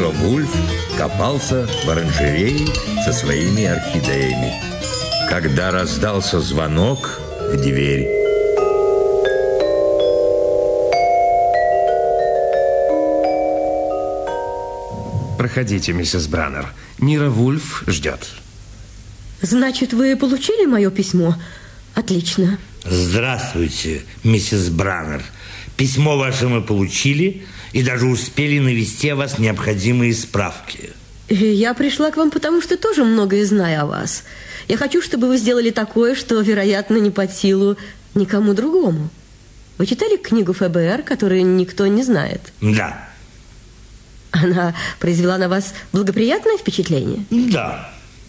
Нира Вульф копался в оранжерее со своими орхидеями, когда раздался звонок в дверь. Проходите, миссис Браннер. Нира Вульф ждет. Значит, вы получили мое письмо? Отлично. Здравствуйте, миссис Браннер. Письмо ваше мы получили и даже успели навести о вас необходимые справки. Я пришла к вам, потому что тоже многое знаю о вас. Я хочу, чтобы вы сделали такое, что, вероятно, не под силу никому другому. Вы читали книгу ФБР, которую никто не знает? Да. Она произвела на вас благоприятное впечатление? Да.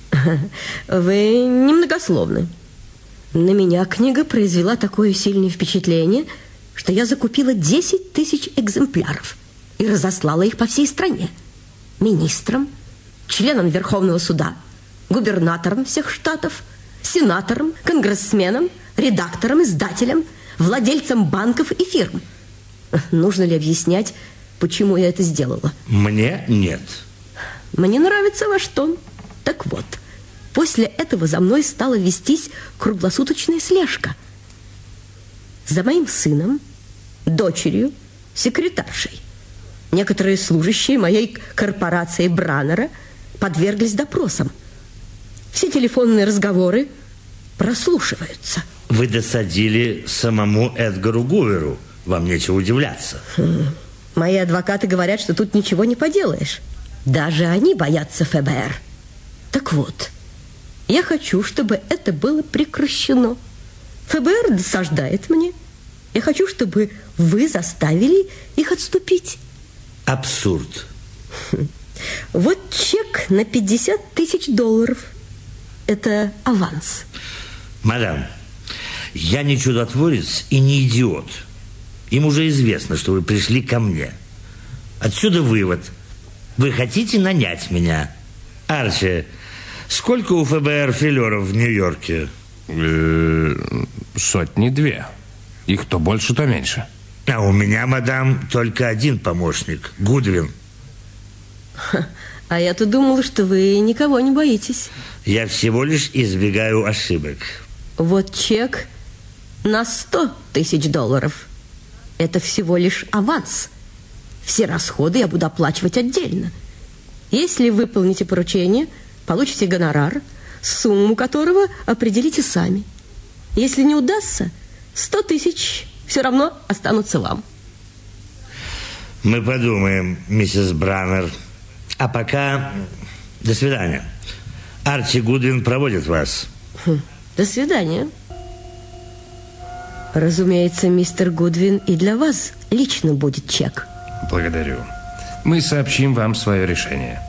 Вы немногословны. На меня книга произвела такое сильное впечатление, что я закупила 10 тысяч экземпляров и разослала их по всей стране. Министрам, членам Верховного суда, губернаторам всех штатов, сенаторам, конгрессменам, редакторам, издателям, владельцам банков и фирм. Нужно ли объяснять, почему я это сделала? Мне нет. Мне нравится ваш тон. Так вот, после этого за мной стала вестись круглосуточная слежка. За моим сыном, дочерью, секретаршей. Некоторые служащие моей корпорации Браннера подверглись допросам. Все телефонные разговоры прослушиваются. Вы досадили самому Эдгару Гуверу. Вам нечего удивляться. Мои адвокаты говорят, что тут ничего не поделаешь. Даже они боятся ФБР. Так вот, я хочу, чтобы это было прекращено. ФБР досаждает мне. Я хочу, чтобы вы заставили их отступить. Абсурд. Вот чек на 50 тысяч долларов. Это аванс. Мадам, я не чудотворец и не идиот. Им уже известно, что вы пришли ко мне. Отсюда вывод. Вы хотите нанять меня. Арчи, сколько у ФБР филеров в Нью-Йорке? 2. Их то больше, то меньше. А у меня, мадам, только один помощник. Гудвин. А я-то думала, что вы никого не боитесь. Я всего лишь избегаю ошибок. Вот чек на 100 тысяч долларов. Это всего лишь аванс. Все расходы я буду оплачивать отдельно. Если выполните поручение, получите гонорар, сумму которого определите сами. Если не удастся, 100 тысяч все равно останутся вам. Мы подумаем, миссис Браннер. А пока до свидания. Арчи Гудвин проводит вас. До свидания. Разумеется, мистер Гудвин, и для вас лично будет чек. Благодарю. Мы сообщим вам свое решение.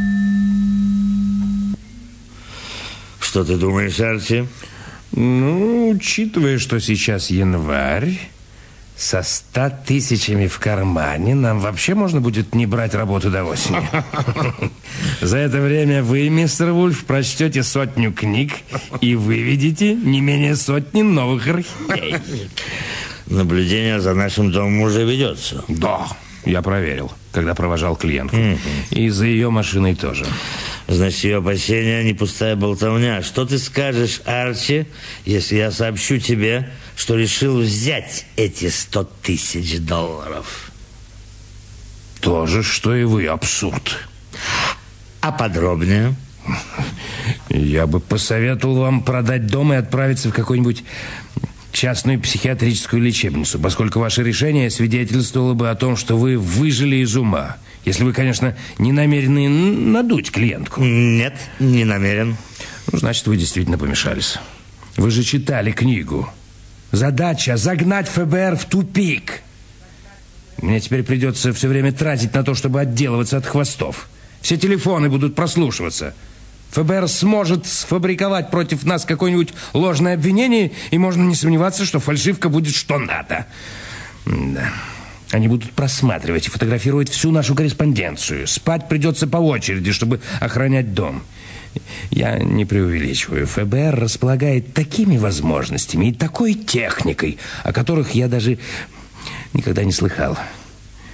Что ты думаешь, Арчи? Ну, учитывая, что сейчас январь, со 100 тысячами в кармане нам вообще можно будет не брать работу до осени. За это время вы, мистер Вульф, прочтете 100 книг и выведете не менее 100 новых орхидей. Наблюдение за нашим домом уже ведется. Да, я проверил, когда провожал клиентку. И за ее машиной тоже. Значит, ее опасения не пустая болтовня. Что ты скажешь, Арчи, если я сообщу тебе, что решил взять эти 100 тысяч долларов? То же, что и вы, абсурд. А подробнее? Я бы посоветовал вам продать дом и отправиться в какую-нибудь частную психиатрическую лечебницу, поскольку ваше решение свидетельствовало бы о том, что вы выжили из ума. Если вы, конечно, не намерены надуть клиентку. Нет, не намерен. Ну, значит, вы действительно помешались. Вы же читали книгу. Задача – загнать ФБР в тупик. Мне теперь придется все время тратить на то, чтобы отделываться от хвостов. Все телефоны будут прослушиваться. ФБР сможет сфабриковать против нас какое-нибудь ложное обвинение, и можно не сомневаться, что фальшивка будет что надо. Да. Они будут просматривать и фотографировать всю нашу корреспонденцию. Спать придется по очереди, чтобы охранять дом. Я не преувеличиваю. ФБР располагает такими возможностями и такой техникой, о которых я даже никогда не слыхал.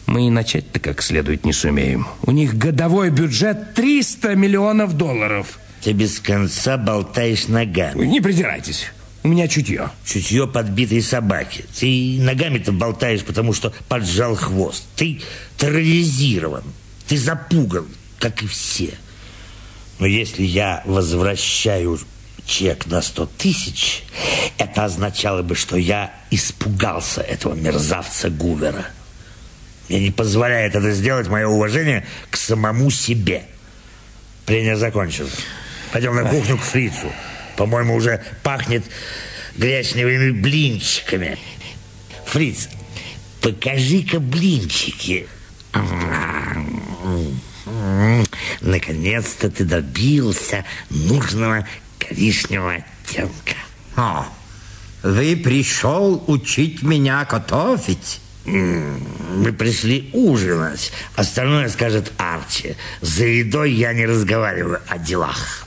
Мы и начать-то как следует не сумеем. У них годовой бюджет 300 миллионов долларов. Ты без конца болтаешь ногами. Не придирайтесь. У меня чутье. Чутье подбитой собаки. Ты ногами-то болтаешь, потому что поджал хвост. Ты терроризирован. Ты запуган, как и все. Но если я возвращаю чек на 100 тысяч, это означало бы, что я испугался этого мерзавца Гувера. Мне не позволяет это сделать мое уважение к самому себе. Прения закончено. Пойдем на кухню к фрицу. По-моему, уже пахнет гречневыми блинчиками. Фриц, покажи-ка блинчики. Наконец-то ты добился нужного коричневого оттенка. Вы пришел учить меня готовить? Мы пришли ужинать. Остальное скажет Арчи. За едой я не разговариваю о делах.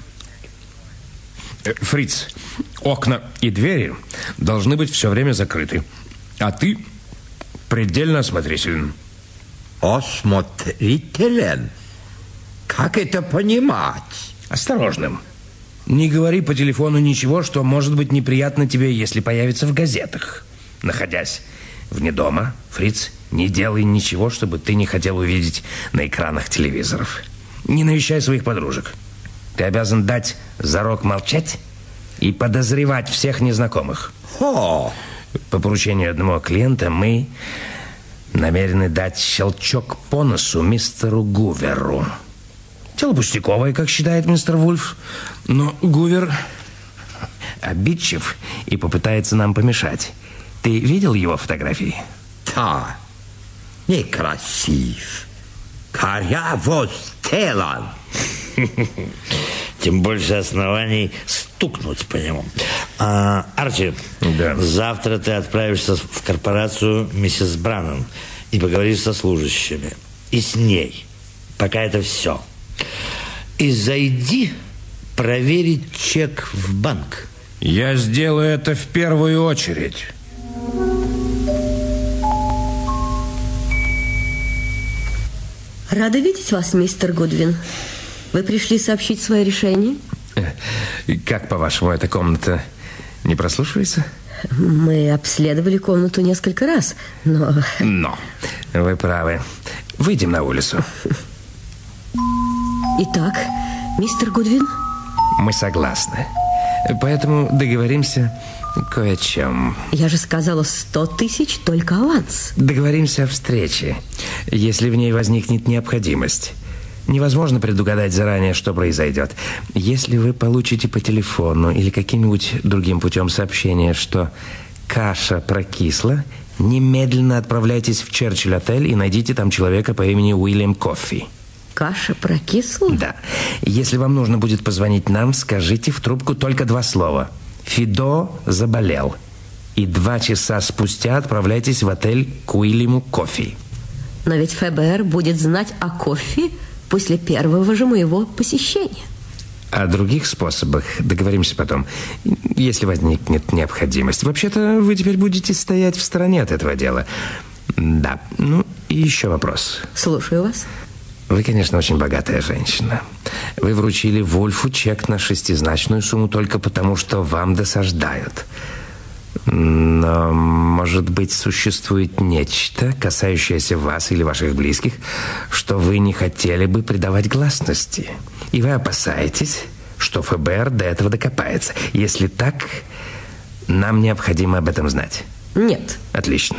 Фриц, окна и двери должны быть все время закрыты. А ты предельно осмотрителен. Осмотрителен? Как это понимать? Осторожным. Не говори по телефону ничего, что может быть неприятно тебе, если появится в газетах. Находясь вне дома, Фриц, не делай ничего, чтобы ты не хотел увидеть на экранах телевизоров. Не навещай своих подружек. Ты обязан дать зарок молчать и подозревать всех незнакомых. По поручению одного клиента мы намерены дать щелчок по носу мистеру Гуверу. Дело пустяковое, как считает мистер Вульф, но Гувер обидчив и попытается нам помешать. Ты видел его фотографии? Да, некрасив. Коряво сделан. Тем больше оснований стукнуть по нему. Арчи, да. Завтра ты отправишься в корпорацию миссис Браннон и поговоришь со служащими. И с ней. Пока это все. И зайди проверить чек в банк. Я сделаю это в первую очередь. Рада видеть вас, мистер Гудвин. Вы пришли сообщить свое решение? Как, по-вашему, эта комната не прослушивается? Мы обследовали комнату несколько раз, но... Но, вы правы. Выйдем на улицу. Итак, мистер Гудвин? Мы согласны. Поэтому договоримся кое о чем. Я же сказала 100 тысяч, только аванс. Договоримся о встрече, если в ней возникнет необходимость. Невозможно предугадать заранее, что произойдет. Если вы получите по телефону или каким-нибудь другим путем сообщение, что каша прокисла, немедленно отправляйтесь в Черчилль-отель и найдите там человека по имени Уильям Коффи. Каша прокисла? Да. Если вам нужно будет позвонить нам, скажите в трубку только 2 слова. Фидо заболел. И 2 часа спустя отправляйтесь в отель к Уильяму Коффи. Но ведь ФБР будет знать о Коффи после первого же моего посещения. О других способах договоримся потом, если возникнет необходимость. Вообще-то вы теперь будете стоять в стороне от этого дела. Да. Ну, и еще вопрос. Слушаю вас. Вы, конечно, очень богатая женщина. Вы вручили Вульфу чек на 6-значную сумму только потому, что вам досаждают. Но, может быть, существует нечто, касающееся вас или ваших близких, что вы не хотели бы придавать гласности. И вы опасаетесь, что ФБР до этого докопается. Если так, нам необходимо об этом знать. Нет. Отлично.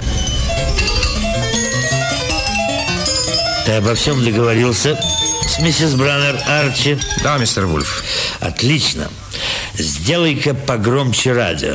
Ты обо всем договорился с миссис Браннер, Арчи? Да, мистер Вульф. Отлично. Сделай-ка погромче радио.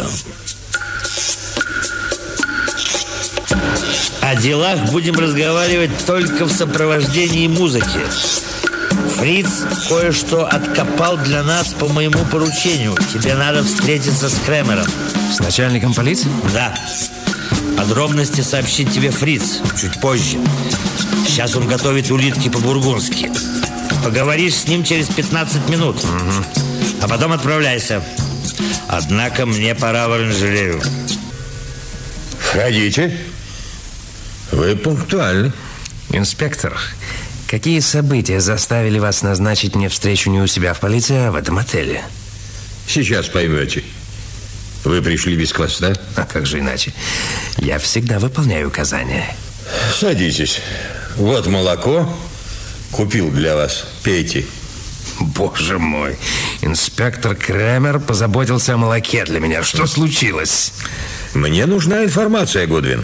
О делах будем разговаривать только в сопровождении музыки. Фриц кое-что откопал для нас по моему поручению. Тебе надо встретиться с Кремером. С начальником полиции? Да. Подробности сообщит тебе Фриц чуть позже. Сейчас он готовит улитки по-бургундски. Поговоришь с ним через 15 минут. А потом отправляйся. Однако мне пора в оранжерею. Входите. Вы пунктуальны. Инспектор, какие события заставили вас назначить мне встречу не у себя в полиции, а в этом отеле? Сейчас поймете. Вы пришли без хвоста? А как же иначе? Я всегда выполняю указания. Садитесь. Вот молоко. Купил для вас. Пейте. Боже мой. Инспектор Кремер позаботился о молоке для меня. Что случилось? Мне нужна информация, Гудвин.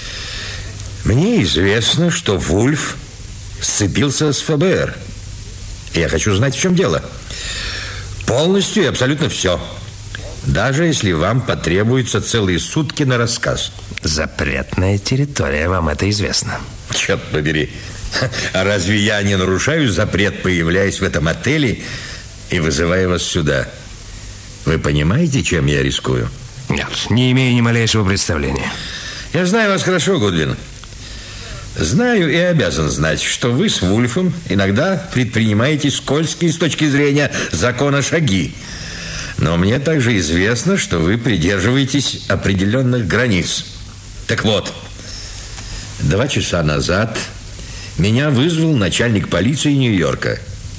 Мне известно, что Вульф сцепился с ФБР. Я хочу знать, в чем дело. Полностью и абсолютно все. Даже если вам потребуется целые сутки на рассказ. Запретная территория, вам это известно. Черт побери. А разве я не нарушаю запрет, появляясь в этом отеле и вызывая вас сюда? Вы понимаете, чем я рискую? Нет, не имею ни малейшего представления. Я знаю вас хорошо, Гудвин. Знаю и обязан знать, что вы с Вульфом иногда предпринимаете скользкие с точки зрения закона шаги. Но мне также известно, что вы придерживаетесь определенных границ. Так вот, 2 часа назад меня вызвал начальник полиции Нью-Йорка.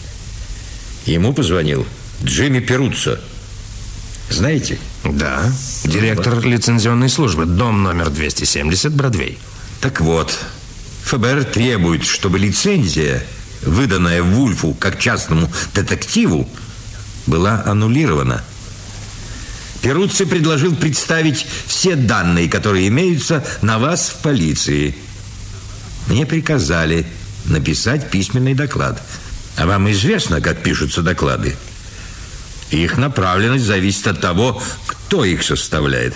Ему позвонил Джимми Перуццо. Знаете? Да, директор лицензионной службы, дом номер 270, Бродвей. Так вот, ФБР требует, чтобы лицензия, выданная Вульфу как частному детективу, была аннулирована. Перуццо предложил представить все данные, которые имеются на вас в полиции. Мне приказали написать письменный доклад. А вам известно, как пишутся доклады? Их направленность зависит от того, кто их составляет.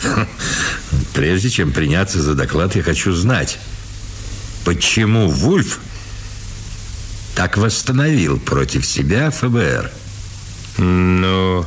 Прежде чем приняться за доклад, я хочу знать, почему Вульф так восстановил против себя ФБР. Ну,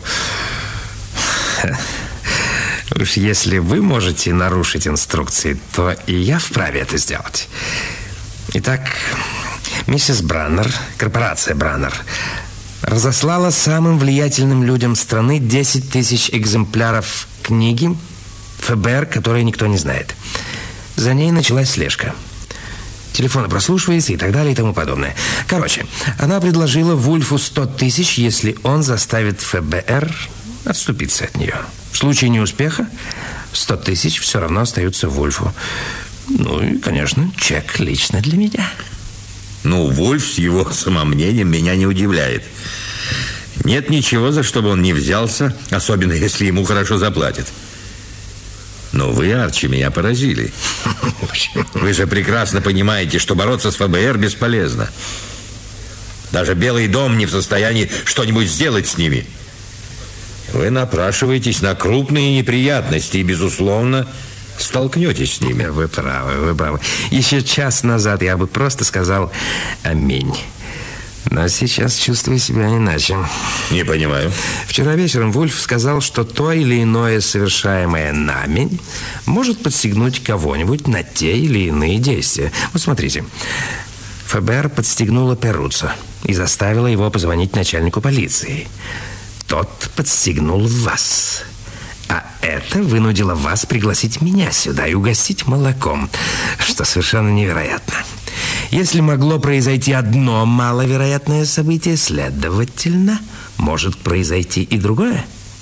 уж если вы можете нарушить инструкции, то и я вправе это сделать. Итак, миссис Браннер, корпорация Браннер, разослала самым влиятельным людям страны 10 тысяч экземпляров книги ФБР, которые никто не знает. За ней началась слежка. Телефоны прослушиваются и так далее и тому подобное. Короче, она предложила Вульфу 100 тысяч, если он заставит ФБР отступиться от нее. В случае неуспеха 100 тысяч все равно остаются Вульфу. Ну и, конечно, чек лично для меня. Ну, Вульф с его самомнением меня не удивляет. Нет ничего, за что бы он не взялся, особенно если ему хорошо заплатят. Но вы, Арчи, меня поразили. Вы же прекрасно понимаете, что бороться с ФБР бесполезно. Даже Белый дом не в состоянии что-нибудь сделать с ними. Вы напрашиваетесь на крупные неприятности и, безусловно, столкнетесь с ними. Вы правы, вы правы. Еще час назад я бы просто сказал «Аминь». Но сейчас чувствую себя иначе. Не понимаю. Вчера вечером Вульф сказал, что то или иное совершаемое нами может подстегнуть кого-нибудь на те или иные действия. Вот смотрите. ФБР подстегнуло Перуццо и заставило его позвонить начальнику полиции. Тот подстегнул вас. А это вынудило вас пригласить меня сюда и угостить молоком, что совершенно невероятно. Если могло произойти одно маловероятное событие, следовательно, может произойти и другое.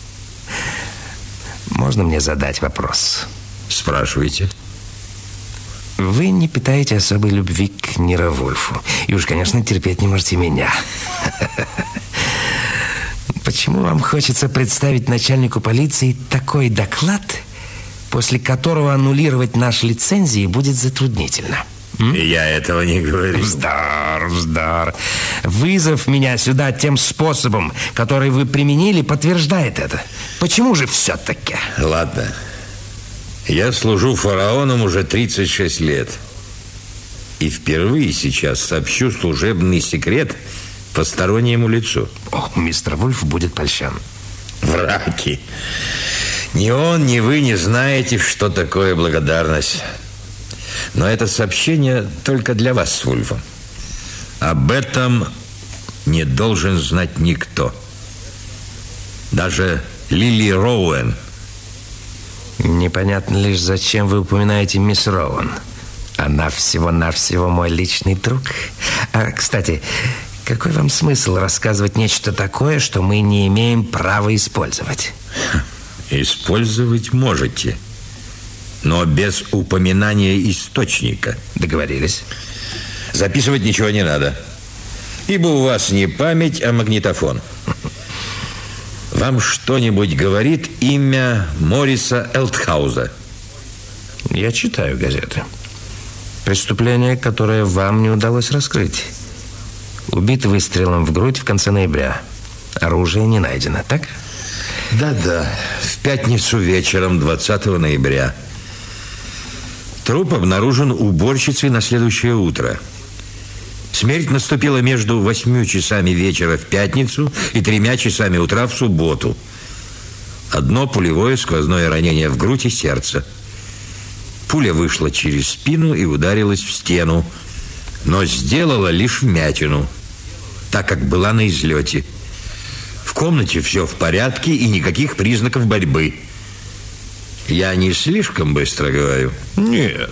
Можно мне задать вопрос? Спрашивайте. Вы не питаете особой любви к Ниро Вульфу. И уж, конечно, терпеть не можете меня. Почему вам хочется представить начальнику полиции такой доклад, после которого аннулировать наши лицензии будет затруднительно? Я этого не говорю. Вздор. Вызов меня сюда тем способом, который вы применили, подтверждает это. Почему же все-таки? Ладно. Я служу фараоном уже 36 лет. И впервые сейчас сообщу служебный секрет постороннему лицу. Ох, мистер Вульф будет польщен. Враки. Ни он, ни вы не знаете, что такое благодарность. Но это сообщение только для вас с Вульфом. Об этом не должен знать никто. Даже Лили Роуэн. Непонятно лишь, зачем вы упоминаете мисс Роуэн. Она всего-навсего мой личный друг. Кстати, какой вам смысл рассказывать нечто такое, что мы не имеем права использовать? Использовать можете, но без упоминания источника. Договорились. Записывать ничего не надо, ибо у вас не память, а магнитофон. Вам что-нибудь говорит имя Мориса Элтхауза? Я читаю газеты. Преступление, которое вам не удалось раскрыть. Убит выстрелом в грудь в конце ноября. Оружие не найдено, так? Да-да, в пятницу вечером 20 ноября. Труп обнаружен уборщицей на следующее утро. Смерть наступила между 8 часами вечера в пятницу и 3 часами утра в субботу. Одно пулевое сквозное ранение в грудь и сердце. Пуля вышла через спину и ударилась в стену, но сделала лишь вмятину, так как была на излете. В комнате все в порядке и никаких признаков борьбы. Я не слишком быстро говорю? Нет.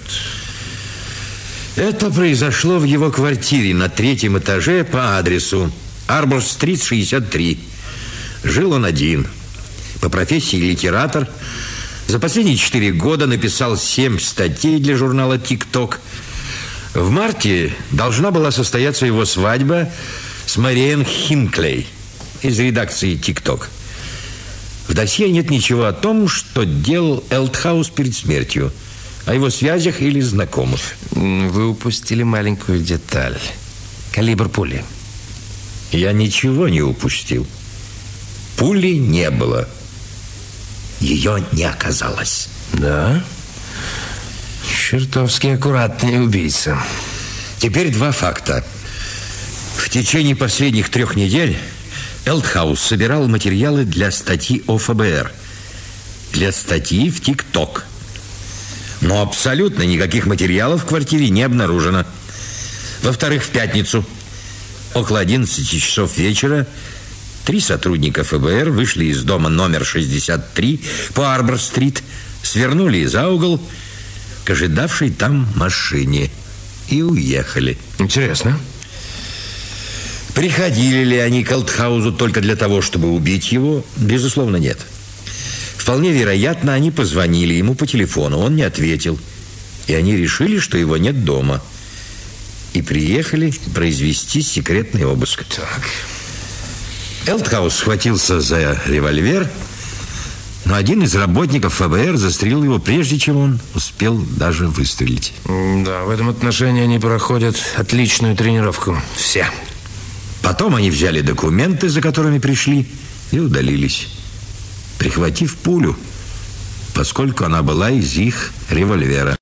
Это произошло в его квартире на 3-м этаже по адресу Арбор-стрит, 63. Жил он один. По профессии литератор. За последние 4 года написал 7 статей для журнала «Тик-Ток». В марте должна была состояться его свадьба с Мариэн Хинклей из редакции «Тик-Ток». В досье нет ничего о том, что делал Элтхаус перед смертью, о его связях или знакомых. Вы упустили маленькую деталь. Калибр пули. Я ничего не упустил. Пули не было. Ее не оказалось. Да? Чертовски аккуратный убийца. Теперь 2 факта. В течение последних 3 недель Элтхаус собирал материалы для статьи о ФБР. Для статьи в ТикТок. Но абсолютно никаких материалов в квартире не обнаружено. Во-вторых, в пятницу около 11 часов вечера 3 сотрудника ФБР вышли из дома номер 63 по Арбор-стрит, свернули за угол к ожидавшей там машине и уехали. Интересно. Приходили ли они к Элтхаузу только для того, чтобы убить его? Безусловно, нет. Вполне вероятно, они позвонили ему по телефону. Он не ответил. И они решили, что его нет дома. И приехали произвести секретный обыск. Так. Элтхаус схватился за револьвер, но один из работников ФБР застрелил его, прежде чем он успел даже выстрелить. Да, в этом отношении они проходят отличную тренировку. Все. Потом они взяли документы, за которыми пришли, и удалились, прихватив пулю, поскольку она была из их револьвера.